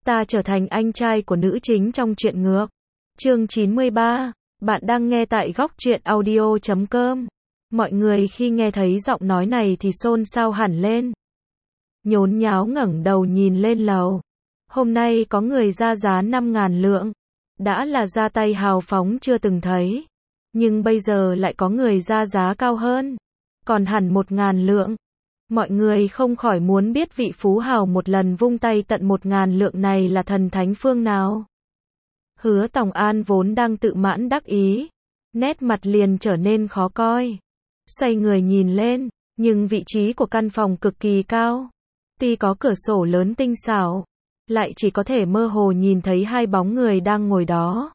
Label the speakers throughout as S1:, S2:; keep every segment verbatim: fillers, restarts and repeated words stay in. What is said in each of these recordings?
S1: Ta trở thành anh trai của nữ chính trong truyện ngược. Chương chín mươi ba. Bạn đang nghe tại góc truyện audio chấm com. Mọi người khi nghe thấy giọng nói này thì xôn xao hẳn lên. Nhốn nháo ngẩng đầu nhìn lên lầu. Hôm nay có người ra giá năm ngàn lượng. Đã là ra tay hào phóng chưa từng thấy. Nhưng bây giờ lại có người ra giá cao hơn. Còn hẳn một ngàn lượng. Mọi người không khỏi muốn biết vị phú hào một lần vung tay tận một ngàn lượng này là thần thánh phương nào. Hứa Tòng An vốn đang tự mãn đắc ý. Nét mặt liền trở nên khó coi. Xoay người nhìn lên, nhưng vị trí của căn phòng cực kỳ cao. Tuy có cửa sổ lớn tinh xảo, lại chỉ có thể mơ hồ nhìn thấy hai bóng người đang ngồi đó.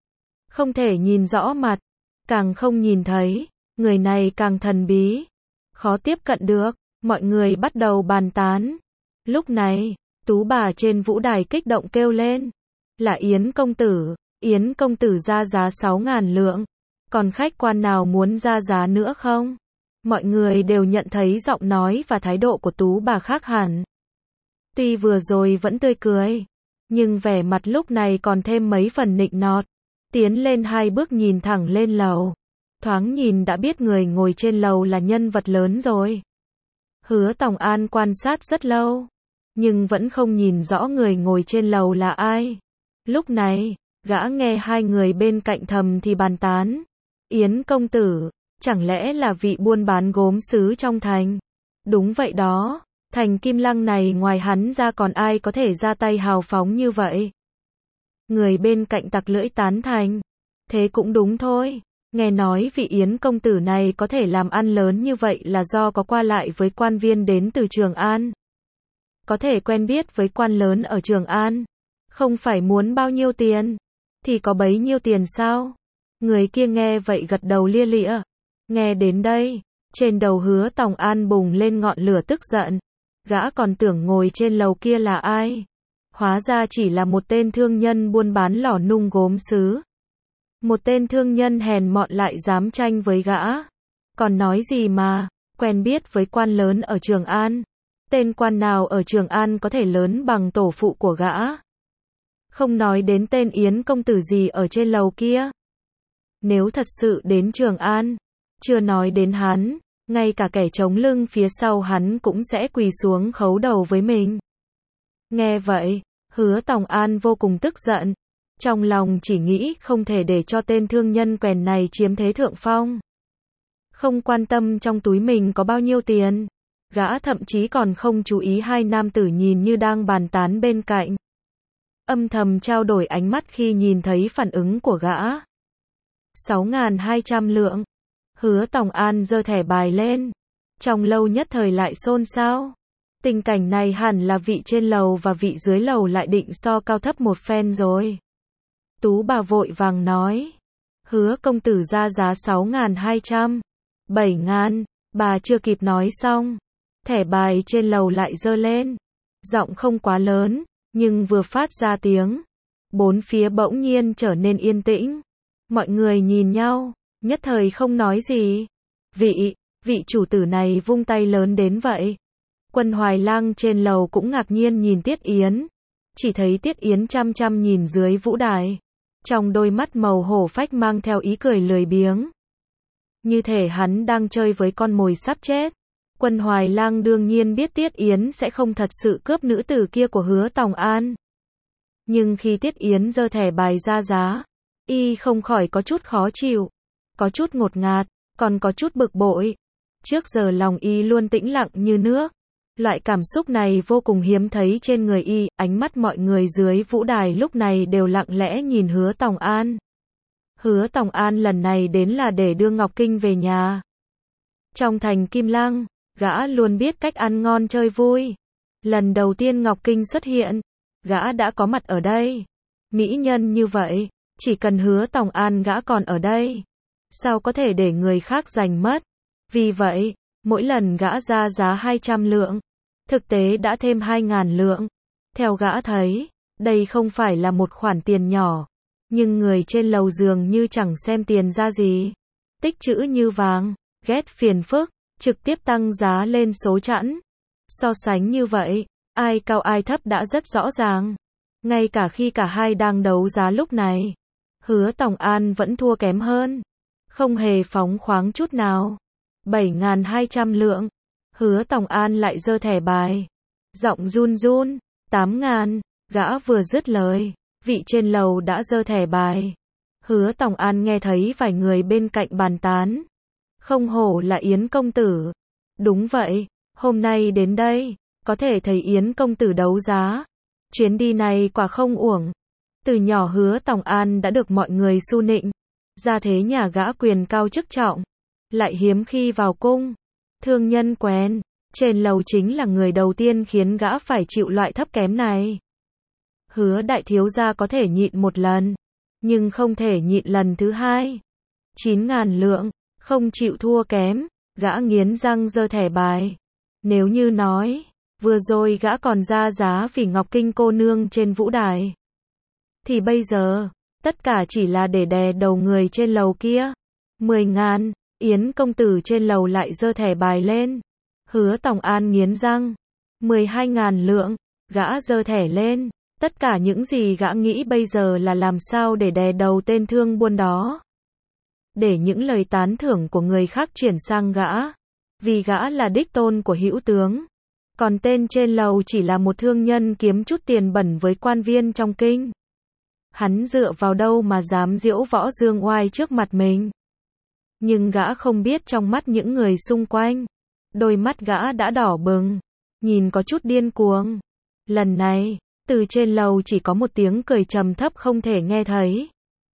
S1: Không thể nhìn rõ mặt, càng không nhìn thấy, người này càng thần bí. Khó tiếp cận được, mọi người bắt đầu bàn tán. Lúc này, tú bà trên vũ đài kích động kêu lên. Là Yến công tử, Yến công tử ra giá sáu ngàn lượng. Còn khách quan nào muốn ra giá nữa không? Mọi người đều nhận thấy giọng nói và thái độ của tú bà khác hẳn. Tuy vừa rồi vẫn tươi cười, nhưng vẻ mặt lúc này còn thêm mấy phần nịnh nọt. Tiến lên hai bước nhìn thẳng lên lầu. Thoáng nhìn đã biết người ngồi trên lầu là nhân vật lớn rồi. Hứa Tòng An quan sát rất lâu, nhưng vẫn không nhìn rõ người ngồi trên lầu là ai. Lúc này, gã nghe hai người bên cạnh thầm thì bàn tán. Yến công tử, chẳng lẽ là vị buôn bán gốm sứ trong thành? Đúng vậy đó, thành Kim Lăng này ngoài hắn ra còn ai có thể ra tay hào phóng như vậy? Người bên cạnh tặc lưỡi tán thành. Thế cũng đúng thôi, nghe nói vị Yến công tử này có thể làm ăn lớn như vậy là do có qua lại với quan viên đến từ Trường An. Có thể quen biết với quan lớn ở Trường An, không phải muốn bao nhiêu tiền, thì có bấy nhiêu tiền sao? Người kia nghe vậy gật đầu lia lịa. Nghe đến đây, trên đầu Hứa Tòng An bùng lên ngọn lửa tức giận. Gã còn tưởng ngồi trên lầu kia là ai? Hóa ra chỉ là một tên thương nhân buôn bán lò nung gốm sứ. Một tên thương nhân hèn mọn lại dám tranh với gã. Còn nói gì mà, quen biết với quan lớn ở Trường An. Tên quan nào ở Trường An có thể lớn bằng tổ phụ của gã? Không nói đến tên Yến công tử gì ở trên lầu kia. Nếu thật sự đến Trường An, chưa nói đến hắn, ngay cả kẻ chống lưng phía sau hắn cũng sẽ quỳ xuống khấu đầu với mình. Nghe vậy, Hứa Tòng An vô cùng tức giận. Trong lòng chỉ nghĩ không thể để cho tên thương nhân quèn này chiếm thế thượng phong. Không quan tâm trong túi mình có bao nhiêu tiền. Gã thậm chí còn không chú ý hai nam tử nhìn như đang bàn tán bên cạnh. Âm thầm trao đổi ánh mắt khi nhìn thấy phản ứng của gã. sáu nghìn hai trăm lượng. Hứa Tòng An giơ thẻ bài lên. Trong lâu nhất thời lại xôn xao. Tình cảnh này hẳn là vị trên lầu và vị dưới lầu lại định so cao thấp một phen rồi. Tú bà vội vàng nói. Hứa công tử ra giá sáu nghìn hai trăm. bảy ngàn. Bà chưa kịp nói xong. Thẻ bài trên lầu lại giơ lên. Giọng không quá lớn, nhưng vừa phát ra tiếng. Bốn phía bỗng nhiên trở nên yên tĩnh. Mọi người nhìn nhau, nhất thời không nói gì. Vị, vị chủ tử này vung tay lớn đến vậy. Quân Hoài Lang trên lầu cũng ngạc nhiên nhìn Tiết Yến. Chỉ thấy Tiết Yến chăm chăm nhìn dưới vũ đài. Trong đôi mắt màu hổ phách mang theo ý cười lười biếng. Như thể hắn đang chơi với con mồi sắp chết. Quân Hoài Lang đương nhiên biết Tiết Yến sẽ không thật sự cướp nữ tử kia của Hứa Tòng An. Nhưng khi Tiết Yến giơ thẻ bài ra giá, y không khỏi có chút khó chịu, có chút ngột ngạt, còn có chút bực bội. Trước giờ lòng y luôn tĩnh lặng như nước. Loại cảm xúc này vô cùng hiếm thấy trên người y. Ánh mắt mọi người dưới vũ đài lúc này đều lặng lẽ nhìn Hứa Tòng An. Hứa Tòng An lần này đến là để đưa Ngọc Kinh về nhà. Trong thành Kim Lăng, gã luôn biết cách ăn ngon chơi vui. Lần đầu tiên Ngọc Kinh xuất hiện, gã đã có mặt ở đây. Mỹ nhân như vậy, chỉ cần Hứa Tòng An gã còn ở đây, sao có thể để người khác giành mất. Vì vậy, mỗi lần gã ra giá hai trăm lượng, thực tế đã thêm hai nghìn lượng. Theo gã thấy, đây không phải là một khoản tiền nhỏ, nhưng người trên lầu dường như chẳng xem tiền ra gì. Tích trữ như vàng, ghét phiền phức, trực tiếp tăng giá lên số chẵn. So sánh như vậy, ai cao ai thấp đã rất rõ ràng. Ngay cả khi cả hai đang đấu giá lúc này, Hứa Tòng An vẫn thua kém hơn. Không hề phóng khoáng chút nào. bảy nghìn hai trăm lượng. Hứa Tòng An lại giơ thẻ bài. Giọng run run. tám nghìn. Gã vừa dứt lời, vị trên lầu đã giơ thẻ bài. Hứa Tòng An nghe thấy vài người bên cạnh bàn tán. Không hổ là Yến công tử. Đúng vậy, hôm nay đến đây, có thể thấy Yến công tử đấu giá. Chuyến đi này quả không uổng. Từ nhỏ Hứa Tòng An đã được mọi người su nịnh. Gia thế nhà gã quyền cao chức trọng, lại hiếm khi vào cung. Thương nhân quen, trên lầu chính là người đầu tiên khiến gã phải chịu loại thấp kém này. Hứa đại thiếu gia có thể nhịn một lần, nhưng không thể nhịn lần thứ hai. chín nghìn lượng, không chịu thua kém, gã nghiến răng giơ thẻ bài. Nếu như nói, vừa rồi gã còn ra giá vì Ngọc Kinh cô nương trên vũ đài, thì bây giờ, tất cả chỉ là để đè đầu người trên lầu kia. mười nghìn, Yến công tử trên lầu lại giơ thẻ bài lên. Hứa Tòng An nghiến răng. mười hai nghìn lượng, gã giơ thẻ lên. Tất cả những gì gã nghĩ bây giờ là làm sao để đè đầu tên thương buôn đó. Để những lời tán thưởng của người khác chuyển sang gã. Vì gã là đích tôn của hữu tướng. Còn tên trên lầu chỉ là một thương nhân kiếm chút tiền bẩn với quan viên trong kinh. Hắn dựa vào đâu mà dám diễu võ dương oai trước mặt mình. Nhưng gã không biết trong mắt những người xung quanh, đôi mắt gã đã đỏ bừng, nhìn có chút điên cuồng. Lần này, từ trên lầu chỉ có một tiếng cười trầm thấp không thể nghe thấy.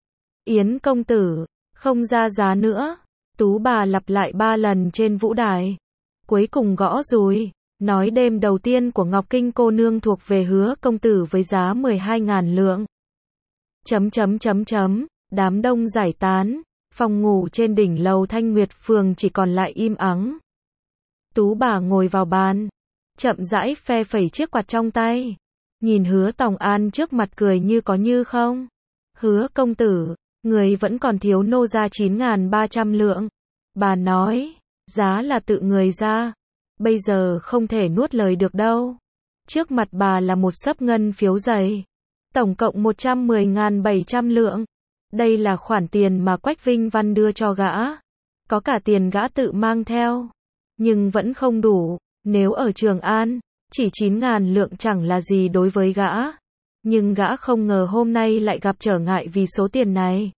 S1: Yến công tử, không ra giá nữa. Tú bà lặp lại ba lần trên vũ đài. Cuối cùng gõ dùi, nói đêm đầu tiên của Ngọc Kinh cô nương thuộc về Hứa công tử với giá mười hai nghìn lượng. Chấm chấm chấm chấm, đám đông giải tán, phòng ngủ trên đỉnh lầu Thanh Nguyệt Phường chỉ còn lại im ắng. Tú bà ngồi vào bàn, chậm rãi phe phẩy chiếc quạt trong tay, nhìn Hứa Tòng An trước mặt cười như có như không. Hứa công tử, người vẫn còn thiếu nô gia chín nghìn ba trăm lượng. Bà nói, giá là tự người ra, bây giờ không thể nuốt lời được đâu. Trước mặt bà là một xấp ngân phiếu dày. Tổng cộng một trăm mười nghìn bảy trăm lượng. Đây là khoản tiền mà Quách Vinh Văn đưa cho gã. Có cả tiền gã tự mang theo. Nhưng vẫn không đủ. Nếu ở Trường An, chỉ chín nghìn lượng chẳng là gì đối với gã. Nhưng gã không ngờ hôm nay lại gặp trở ngại vì số tiền này.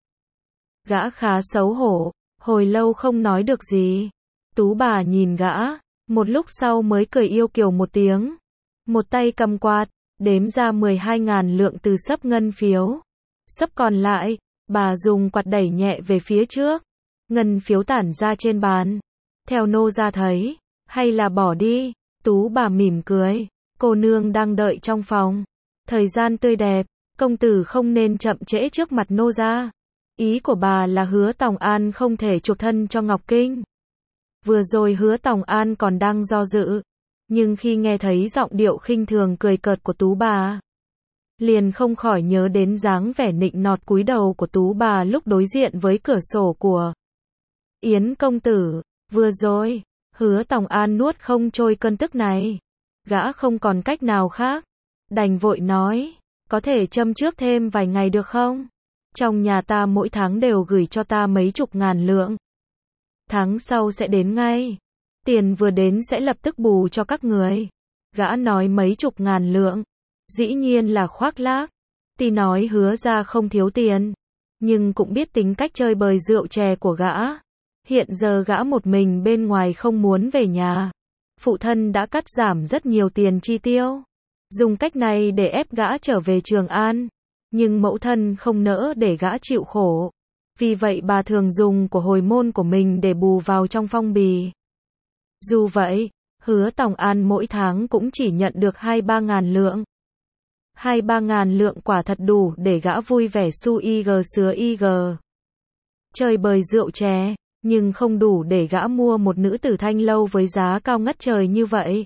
S1: Gã khá xấu hổ, hồi lâu không nói được gì. Tú bà nhìn gã, một lúc sau mới cười yêu kiều một tiếng. Một tay cầm quạt, đếm ra mười hai nghìn lượng từ xấp ngân phiếu. Xấp còn lại, bà dùng quạt đẩy nhẹ về phía trước. Ngân phiếu tản ra trên bàn. Theo nô ra thấy, hay là bỏ đi. Tú bà mỉm cười, cô nương đang đợi trong phòng. Thời gian tươi đẹp, công tử không nên chậm trễ trước mặt nô ra. Ý của bà là Hứa Tòng An không thể chuộc thân cho Ngọc Kinh. Vừa rồi Hứa Tòng An còn đang do dự. Nhưng khi nghe thấy giọng điệu khinh thường cười cợt của Tú bà, liền không khỏi nhớ đến dáng vẻ nịnh nọt cúi đầu của Tú bà lúc đối diện với cửa sổ của Yến công tử. Vừa rồi, Hứa Tòng An nuốt không trôi cơn tức này. Gã không còn cách nào khác, đành vội nói, có thể châm trước thêm vài ngày được không? Trong nhà ta mỗi tháng đều gửi cho ta mấy chục ngàn lượng. Tháng sau sẽ đến ngay. Tiền vừa đến sẽ lập tức bù cho các người. Gã nói mấy chục ngàn lượng. Dĩ nhiên là khoác lác. Tuy nói Hứa ra không thiếu tiền, nhưng cũng biết tính cách chơi bời rượu chè của gã. Hiện giờ gã một mình bên ngoài không muốn về nhà. Phụ thân đã cắt giảm rất nhiều tiền chi tiêu. Dùng cách này để ép gã trở về Trường An. Nhưng mẫu thân không nỡ để gã chịu khổ. Vì vậy bà thường dùng của hồi môn của mình để bù vào trong phong bì. Dù vậy, Hứa Tòng An mỗi tháng cũng chỉ nhận được hai ba ngàn lượng. Hai ba ngàn lượng quả thật đủ để gã vui vẻ su y gờ sứa y gờ. Chơi bời rượu chè, nhưng không đủ để gã mua một nữ tử thanh lâu với giá cao ngất trời như vậy.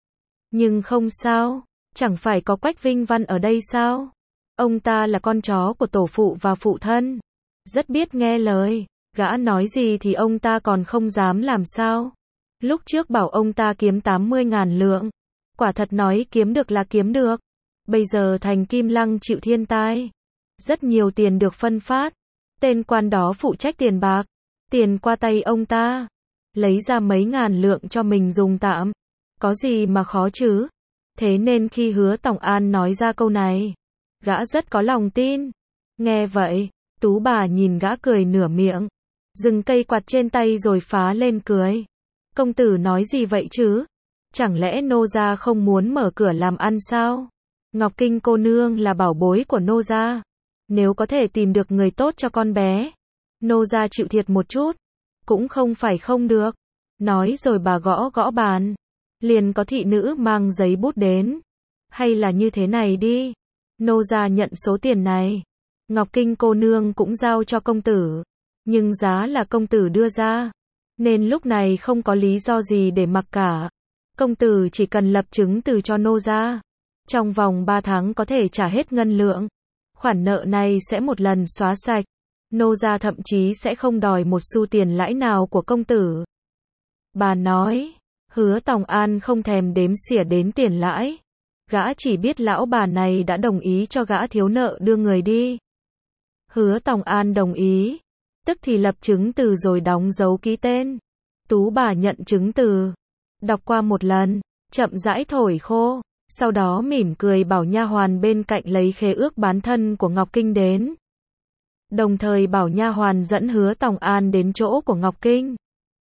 S1: Nhưng không sao, chẳng phải có Quách Vinh Văn ở đây sao? Ông ta là con chó của tổ phụ và phụ thân. Rất biết nghe lời, gã nói gì thì ông ta còn không dám làm sao. Lúc trước bảo ông ta kiếm tám mươi ngàn lượng. Quả thật nói kiếm được là kiếm được. Bây giờ thành Kim Lăng chịu thiên tai. Rất nhiều tiền được phân phát. Tên quan đó phụ trách tiền bạc. Tiền qua tay ông ta. Lấy ra mấy ngàn lượng cho mình dùng tạm. Có gì mà khó chứ? Thế nên khi Hứa Tòng An nói ra câu này, gã rất có lòng tin. Nghe vậy, Tú bà nhìn gã cười nửa miệng. Dừng cây quạt trên tay rồi phá lên cười. Công tử nói gì vậy chứ? Chẳng lẽ nô gia không muốn mở cửa làm ăn sao? Ngọc Kinh cô nương là bảo bối của nô gia. Nếu có thể tìm được người tốt cho con bé, nô gia chịu thiệt một chút, cũng không phải không được. Nói rồi bà gõ gõ bàn. Liền có thị nữ mang giấy bút đến. Hay là như thế này đi. Nô gia nhận số tiền này. Ngọc Kinh cô nương cũng giao cho công tử. Nhưng giá là công tử đưa ra. Nên lúc này không có lý do gì để mặc cả. Công tử chỉ cần lập chứng từ cho nô gia. Trong vòng ba tháng có thể trả hết ngân lượng. Khoản nợ này sẽ một lần xóa sạch. Nô gia thậm chí sẽ không đòi một xu tiền lãi nào của công tử. Bà nói, Hứa Tòng An không thèm đếm xỉa đến tiền lãi. Gã chỉ biết lão bà này đã đồng ý cho gã thiếu nợ đưa người đi. Hứa Tòng An đồng ý. Tức thì lập chứng từ rồi đóng dấu ký tên. Tú bà nhận chứng từ. Đọc qua một lần, chậm rãi thổi khô. Sau đó mỉm cười bảo nha hoàn bên cạnh lấy khế ước bán thân của Ngọc Kinh đến. Đồng thời bảo nha hoàn dẫn Hứa Tòng An đến chỗ của Ngọc Kinh.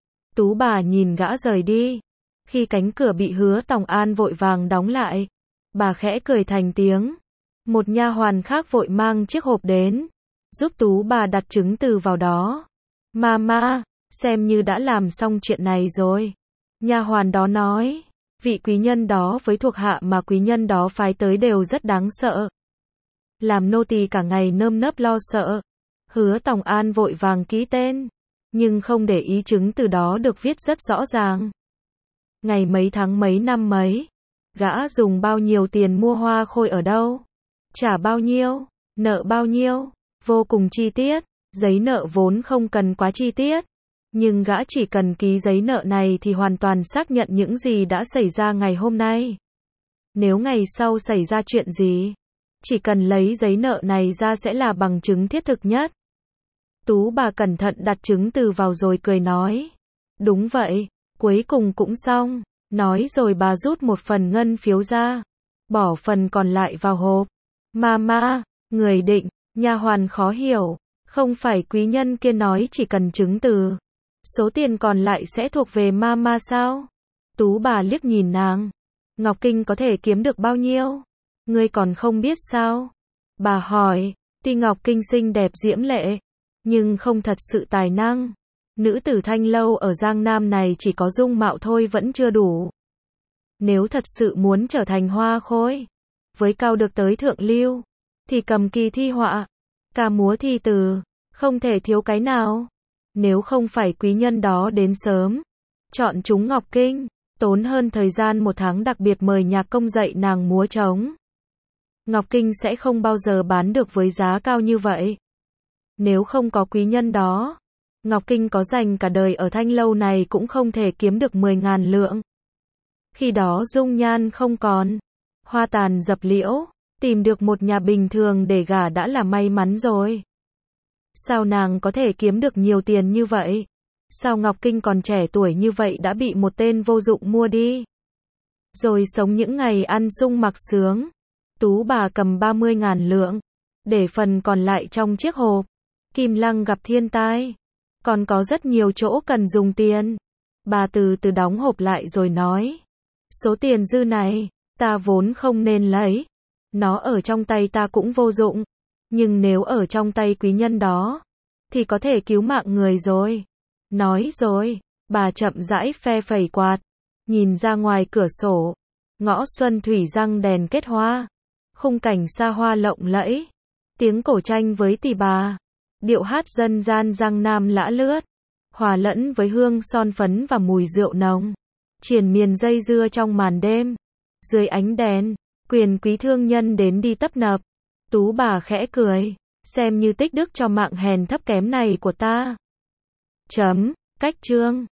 S1: Tú bà nhìn gã rời đi. Khi cánh cửa bị Hứa Tòng An vội vàng đóng lại, bà khẽ cười thành tiếng. Một nha hoàn khác vội mang chiếc hộp đến, giúp Tú bà đặt chứng từ vào đó. Mama, xem như đã làm xong chuyện này rồi. Nha hoàn đó nói, vị quý nhân đó với thuộc hạ mà quý nhân đó phái tới đều rất đáng sợ. Làm nô tỳ cả ngày nơm nớp lo sợ. Hứa Tòng An vội vàng ký tên, nhưng không để ý chứng từ đó được viết rất rõ ràng. Ngày mấy tháng mấy năm mấy, gã dùng bao nhiêu tiền mua hoa khôi ở đâu, trả bao nhiêu, nợ bao nhiêu, vô cùng chi tiết. Giấy nợ vốn không cần quá chi tiết, nhưng gã chỉ cần ký giấy nợ này thì hoàn toàn xác nhận những gì đã xảy ra ngày hôm nay. Nếu ngày sau xảy ra chuyện gì, chỉ cần lấy giấy nợ này ra sẽ là bằng chứng thiết thực nhất. Tú bà cẩn thận đặt chứng từ vào rồi cười nói. Đúng vậy, cuối cùng cũng xong. Nói rồi bà rút một phần ngân phiếu ra, bỏ phần còn lại vào hộp. Mama, người định, nha hoàn khó hiểu. Không phải quý nhân kia nói chỉ cần chứng từ, số tiền còn lại sẽ thuộc về mama sao? Tú bà liếc nhìn nàng. Ngọc Kinh có thể kiếm được bao nhiêu? Ngươi còn không biết sao? Bà hỏi, tuy Ngọc Kinh xinh đẹp diễm lệ, nhưng không thật sự tài năng. Nữ tử Thanh Lâu ở Giang Nam này chỉ có dung mạo thôi vẫn chưa đủ. Nếu thật sự muốn trở thành hoa khôi, với cao được tới thượng lưu, thì cầm kỳ thi họa, ca múa thi từ, không thể thiếu cái nào. Nếu không phải quý nhân đó đến sớm, chọn chúng Ngọc Kinh, tốn hơn thời gian một tháng đặc biệt mời nhạc công dạy nàng múa trống, Ngọc Kinh sẽ không bao giờ bán được với giá cao như vậy. Nếu không có quý nhân đó, Ngọc Kinh có dành cả đời ở Thanh Lâu này cũng không thể kiếm được mười ngàn lượng. Khi đó dung nhan không còn, hoa tàn dập liễu, tìm được một nhà bình thường để gả đã là may mắn rồi. Sao nàng có thể kiếm được nhiều tiền như vậy? Sao Ngọc Kinh còn trẻ tuổi như vậy đã bị một tên vô dụng mua đi? Rồi sống những ngày ăn sung mặc sướng. Tú bà cầm ba mươi ngàn lượng, để phần còn lại trong chiếc hộp. Kim Lăng gặp thiên tai, còn có rất nhiều chỗ cần dùng tiền. Bà từ từ đóng hộp lại rồi nói, số tiền dư này, ta vốn không nên lấy. Nó ở trong tay ta cũng vô dụng. Nhưng nếu ở trong tay quý nhân đó, thì có thể cứu mạng người rồi. Nói rồi, bà chậm rãi phe phẩy quạt, nhìn ra ngoài cửa sổ. Ngõ Xuân Thủy răng đèn kết hoa, khung cảnh xa hoa lộng lẫy, tiếng cổ tranh với tỳ bà, điệu hát dân gian Giang Nam lã lướt, hòa lẫn với hương son phấn và mùi rượu nồng, triền miên dây dưa trong màn đêm. Dưới ánh đèn, quyền quý thương nhân đến đi tấp nập. Tú bà khẽ cười, xem như tích đức cho mạng hèn thấp kém này của ta. Chấm, cách chương.